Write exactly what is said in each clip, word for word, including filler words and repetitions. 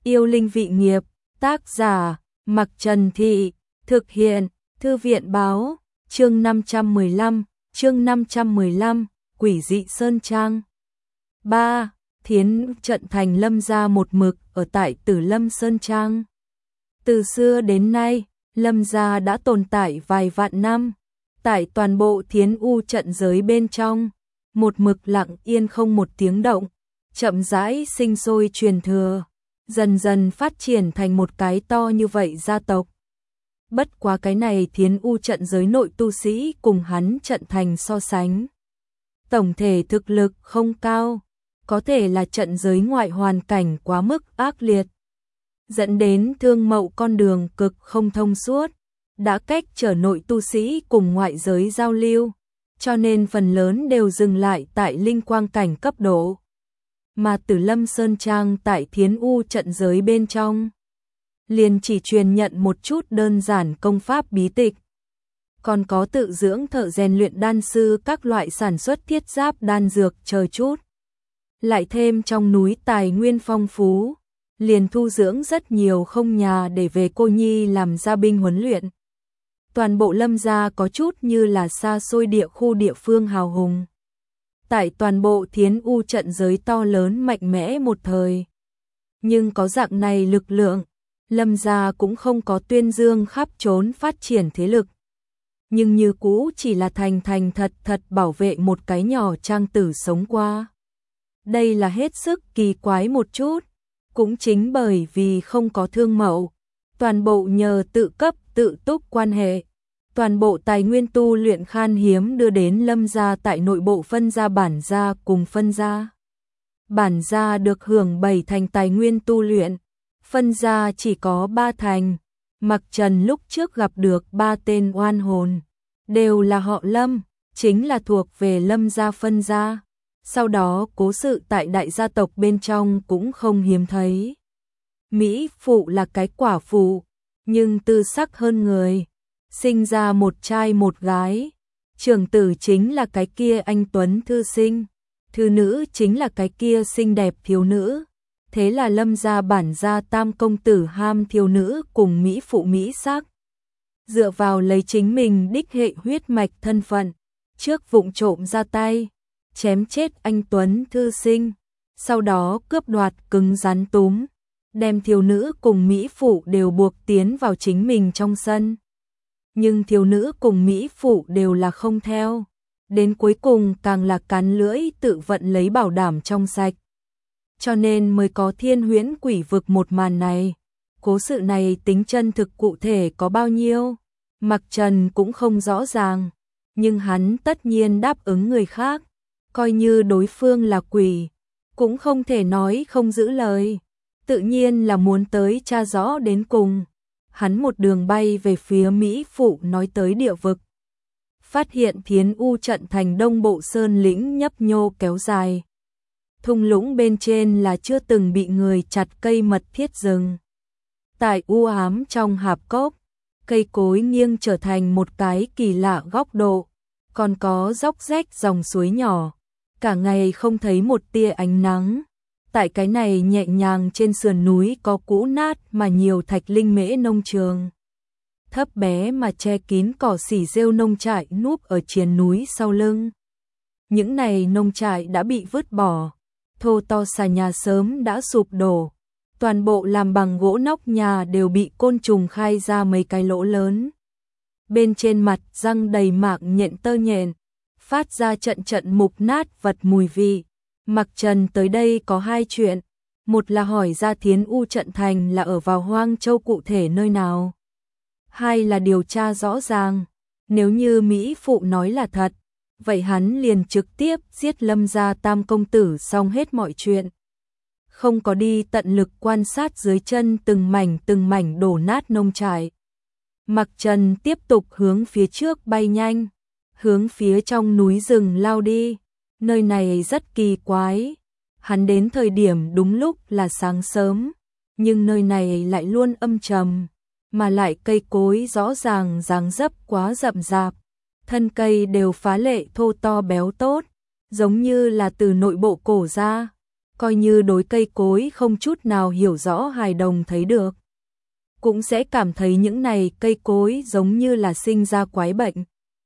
Yêu linh vị nghiệp, tác giả, Mặc Trần Thị, thực hiện, Thư viện báo, chương năm trăm mười lăm, chương năm trăm mười lăm, Quỷ dị Sơn Trang. ba. Thiến trận thành Lâm gia một mực ở tại Tử Lâm Sơn Trang. Từ xưa đến nay, Lâm gia đã tồn tại vài vạn năm, tại toàn bộ Thiến U trận giới bên trong, một mực lặng yên không một tiếng động, chậm rãi sinh sôi truyền thừa, dần dần phát triển thành một cái to như vậy gia tộc. Bất quá cái này Thiến U trận giới nội tu sĩ cùng hắn trận thành so sánh, tổng thể thực lực không cao, có thể là trận giới ngoại hoàn cảnh quá mức ác liệt, dẫn đến thương mậu con đường cực không thông suốt, đã cách trở nội tu sĩ cùng ngoại giới giao lưu, cho nên phần lớn đều dừng lại tại linh quang cảnh cấp độ. Mà Tử Lâm Sơn Trang tại Thiến U trận giới bên trong, liền chỉ truyền nhận một chút đơn giản công pháp bí tịch, còn có tự dưỡng thợ rèn luyện đan sư các loại sản xuất thiết giáp đan dược chờ chút. Lại thêm trong núi tài nguyên phong phú, liền thu dưỡng rất nhiều không nhà để về cô nhi làm gia binh huấn luyện. Toàn bộ Lâm gia có chút như là xa xôi địa khu địa phương hào hùng. Tại toàn bộ Thiến U trận giới to lớn mạnh mẽ một thời. Nhưng có dạng này lực lượng, Lâm gia cũng không có tuyên dương khắp trốn phát triển thế lực. Nhưng như cũ chỉ là thành thành thật thật bảo vệ một cái nhỏ trang tử sống qua. Đây là hết sức kỳ quái một chút, cũng chính bởi vì không có thương mậu, toàn bộ nhờ tự cấp tự túc quan hệ, toàn bộ tài nguyên tu luyện khan hiếm đưa đến Lâm gia tại nội bộ phân gia bản gia cùng phân gia. Bản gia được hưởng bảy thành tài nguyên tu luyện, phân gia chỉ có ba thành. Mặc Trần lúc trước gặp được ba tên oan hồn, đều là họ Lâm, chính là thuộc về Lâm gia phân gia. Sau đó cố sự tại đại gia tộc bên trong cũng không hiếm thấy. Mỹ phụ là cái quả phụ, nhưng tư sắc hơn người, sinh ra một trai một gái. Trưởng tử chính là cái kia anh tuấn thư sinh, thư nữ chính là cái kia xinh đẹp thiếu nữ. Thế là Lâm gia bản gia tam công tử ham thiếu nữ cùng Mỹ phụ Mỹ sắc. Dựa vào lấy chính mình đích hệ huyết mạch thân phận, trước vụng trộm ra tay, chém chết anh tuấn thư sinh, sau đó cướp đoạt cứng rắn túm, đem thiếu nữ cùng Mỹ phụ đều buộc tiến vào chính mình trong sân. Nhưng thiếu nữ cùng Mỹ phụ đều là không theo, đến cuối cùng càng là cắn lưỡi tự vận lấy bảo đảm trong sạch. Cho nên mới có thiên huyễn quỷ vực một màn này. Cố sự này tính chân thực cụ thể có bao nhiêu, Mặc Trần cũng không rõ ràng, nhưng hắn tất nhiên đáp ứng người khác, coi như đối phương là quỷ, cũng không thể nói không giữ lời, tự nhiên là muốn tới tra rõ đến cùng. Hắn một đường bay về phía Mỹ phụ nói tới địa vực, phát hiện Thiến U trận thành đông bộ sơn lĩnh nhấp nhô kéo dài. Thung lũng bên trên là chưa từng bị người chặt cây mật thiết rừng. Tại u ám trong hạp cốc, cây cối nghiêng trở thành một cái kỳ lạ góc độ, còn có róc rách dòng suối nhỏ, cả ngày không thấy một tia ánh nắng. Tại cái này nhẹ nhàng trên sườn núi có cũ nát mà nhiều thạch linh mễ nông trường. Thấp bé mà che kín cỏ xỉ rêu nông trại núp ở triền núi sau lưng. Những này nông trại đã bị vứt bỏ, thô to xà nhà sớm đã sụp đổ, toàn bộ làm bằng gỗ nóc nhà đều bị côn trùng khai ra mấy cái lỗ lớn. Bên trên mặt răng đầy mạng nhện tơ nhện, phát ra trận trận mục nát vật mùi vị. Mặc Trần tới đây có hai chuyện, một là hỏi ra Thiến U trận thành là ở vào Hoang Châu cụ thể nơi nào, hai là điều tra rõ ràng. Nếu như Mỹ phụ nói là thật, vậy hắn liền trực tiếp giết Lâm gia tam công tử xong hết mọi chuyện, không có đi tận lực quan sát dưới chân từng mảnh từng mảnh đổ nát nông trại. Mặc Trần tiếp tục hướng phía trước bay nhanh, hướng phía trong núi rừng lao đi. Nơi này rất kỳ quái, hắn đến thời điểm đúng lúc là sáng sớm, nhưng nơi này lại luôn âm trầm, mà lại cây cối rõ ràng dáng dấp quá rậm rạp, thân cây đều phá lệ thô to béo tốt, giống như là từ nội bộ cổ ra. coi như đối cây cối không chút nào hiểu rõ hài đồng thấy được, cũng sẽ cảm thấy những này cây cối giống như là sinh ra quái bệnh.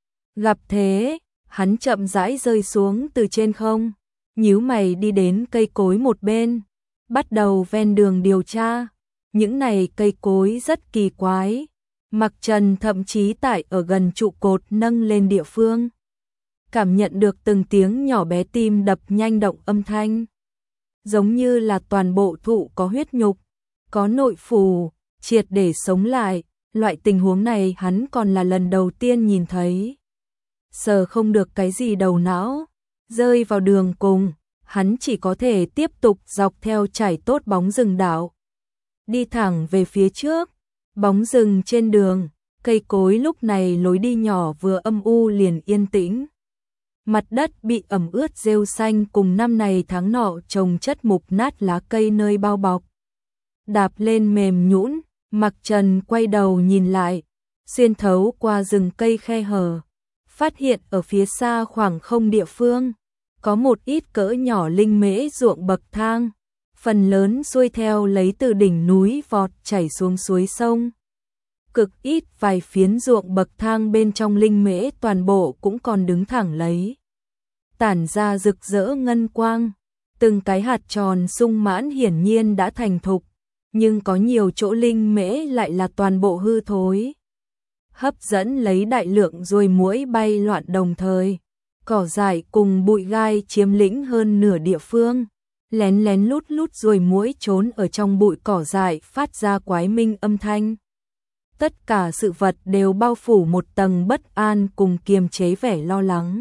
Gặp thế, hắn chậm rãi rơi xuống từ trên không, nhíu mày đi đến cây cối một bên, bắt đầu ven đường điều tra. Những này cây cối rất kỳ quái. Mặc Trần thậm chí tại ở gần trụ cột nâng lên địa phương, cảm nhận được từng tiếng nhỏ bé tim đập nhanh động âm thanh. Giống như là toàn bộ thụ có huyết nhục, có nội phủ, triệt để sống lại. Loại tình huống này hắn còn là lần đầu tiên nhìn thấy. Sờ không được cái gì đầu não, rơi vào đường cùng, hắn chỉ có thể tiếp tục dọc theo trải tốt bóng rừng đảo, đi thẳng về phía trước. Bóng rừng trên đường, cây cối lúc này lối đi nhỏ vừa âm u liền yên tĩnh. Mặt đất bị ẩm ướt rêu xanh cùng năm này tháng nọ trồng chất mục nát lá cây nơi bao bọc. Đạp lên mềm nhũn, Mặc Trần quay đầu nhìn lại, xuyên thấu qua rừng cây khe hở, phát hiện ở phía xa khoảng không địa phương, có một ít cỡ nhỏ linh mễ ruộng bậc thang, phần lớn xuôi theo lấy từ đỉnh núi vọt chảy xuống suối sông. Cực ít vài phiến ruộng bậc thang bên trong linh mễ toàn bộ cũng còn đứng thẳng lấy, tản ra rực rỡ ngân quang, từng cái hạt tròn sung mãn hiển nhiên đã thành thục, nhưng có nhiều chỗ linh mễ lại là toàn bộ hư thối, hấp dẫn lấy đại lượng ruồi muỗi bay loạn đồng thời. Cỏ dại cùng bụi gai chiếm lĩnh hơn nửa địa phương, lén lén lút lút ruồi muỗi trốn ở trong bụi cỏ dại phát ra quái minh âm thanh. Tất cả sự vật đều bao phủ một tầng bất an cùng kiềm chế vẻ lo lắng.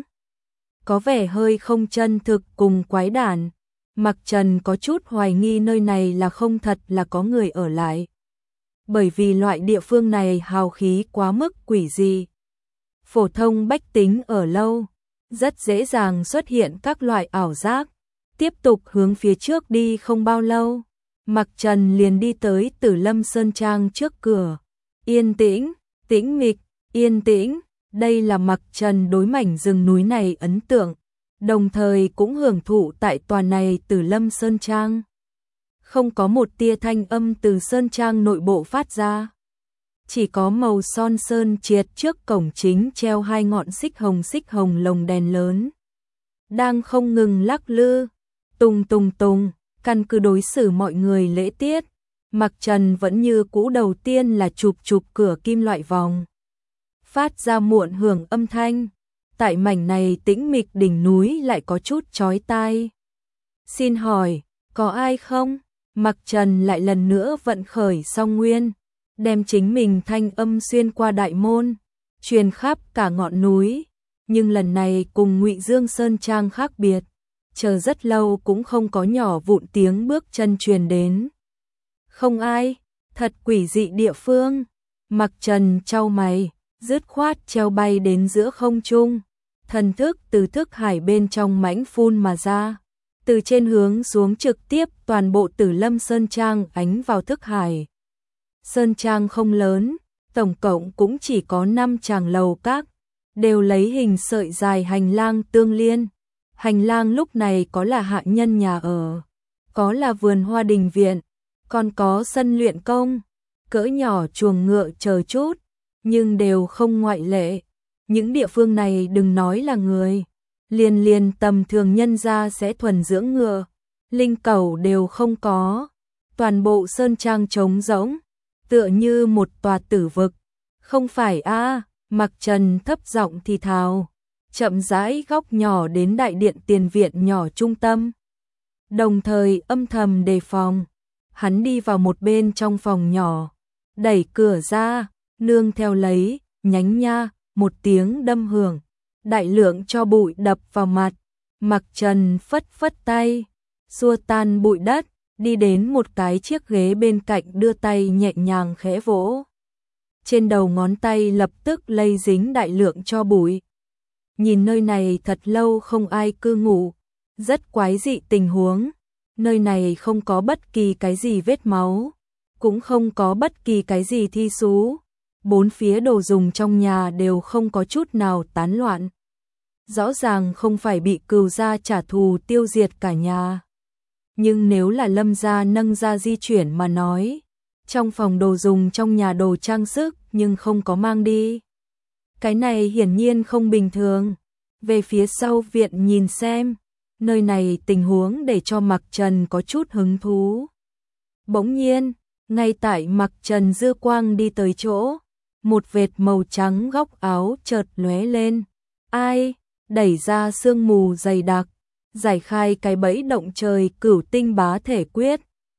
Có vẻ hơi không chân thực cùng quái đản. Mặc Trần có chút hoài nghi nơi này là không thật là có người ở lại. Bởi vì loại địa phương này hào khí quá mức quỷ dị. Phổ thông bách tính ở lâu, rất dễ dàng xuất hiện các loại ảo giác. Tiếp tục hướng phía trước đi không bao lâu, Mặc Trần liền đi tới Tử Lâm Sơn Trang trước cửa. Yên tĩnh, tĩnh mịch, yên tĩnh, đây là Mặc Trần đối mảnh rừng núi này ấn tượng, đồng thời cũng hưởng thụ tại tòa này Tử Lâm Sơn Trang. Không có một tia thanh âm từ Sơn Trang nội bộ phát ra. Chỉ có màu son sơn triệt trước cổng chính treo hai ngọn xích hồng xích hồng lồng đèn lớn, đang không ngừng lắc lư, tùng tùng tùng, căn cứ đối xử mọi người lễ tiết. Mặc Trần vẫn như cũ đầu tiên là chụp chụp cửa kim loại vòng, phát ra muộn hưởng âm thanh. Tại mảnh này tĩnh mịch đỉnh núi lại có chút chói tai. Xin hỏi, có ai không? Mặc Trần lại lần nữa vận khởi song nguyên, đem chính mình thanh âm xuyên qua đại môn, truyền khắp cả ngọn núi. Nhưng lần này cùng Ngụy Dương Sơn Trang khác biệt, chờ rất lâu cũng không có nhỏ vụn tiếng bước chân truyền đến. Không ai, thật quỷ dị địa phương. Mặc Trần chau mày, dứt khoát treo bay đến giữa không trung, thần thức từ thức hải bên trong mãnh phun mà ra, từ trên hướng xuống trực tiếp toàn bộ Tử Lâm Sơn Trang ánh vào thức hải. Sơn Trang không lớn, tổng cộng cũng chỉ có năm tràng lầu các, đều lấy hình sợi dài hành lang tương liên. Hành lang lúc này có là hạ nhân nhà ở, có là vườn hoa đình viện, còn có sân luyện công, cỡ nhỏ chuồng ngựa chờ chút, nhưng đều không ngoại lệ. Những địa phương này đừng nói là người, liền liền tầm thường nhân gia sẽ thuần dưỡng ngựa, linh cẩu đều không có. Toàn bộ Sơn Trang trống rỗng, tựa như một tòa tử vực. Không phải a? À, Mặc Trần thấp giọng thì thào, chậm rãi góc nhỏ đến đại điện tiền viện nhỏ trung tâm, đồng thời âm thầm đề phòng. Hắn đi vào một bên trong phòng nhỏ, đẩy cửa ra, nương theo lấy, nhánh nha, một tiếng đâm hưởng, đại lượng cho bụi đập vào mặt. Mặc Trần phất phất tay, xua tan bụi đất, đi đến một cái chiếc ghế bên cạnh đưa tay nhẹ nhàng khẽ vỗ. Trên đầu ngón tay lập tức lây dính đại lượng cho bụi. Nhìn nơi này thật lâu không ai cư ngụ, rất quái dị tình huống. Nơi này không có bất kỳ cái gì vết máu, cũng không có bất kỳ cái gì thi xú. Bốn phía đồ dùng trong nhà đều không có chút nào tán loạn. Rõ ràng không phải bị cừu gia trả thù tiêu diệt cả nhà. nhưng nếu là Lâm gia nâng ra di chuyển mà nói, trong phòng đồ dùng trong nhà đồ trang sức nhưng không có mang đi. Cái này hiển nhiên không bình thường. Về phía sau viện nhìn xem, nơi này tình huống để cho Mặc Trần có chút hứng thú. Bỗng nhiên, ngay tại Mặc Trần dư quang đi tới chỗ, một vệt màu trắng góc áo chợt lóe lên. Ai? Đẩy ra sương mù dày đặc, giải khai cái bẫy động trời cửu tinh bá thể quyết,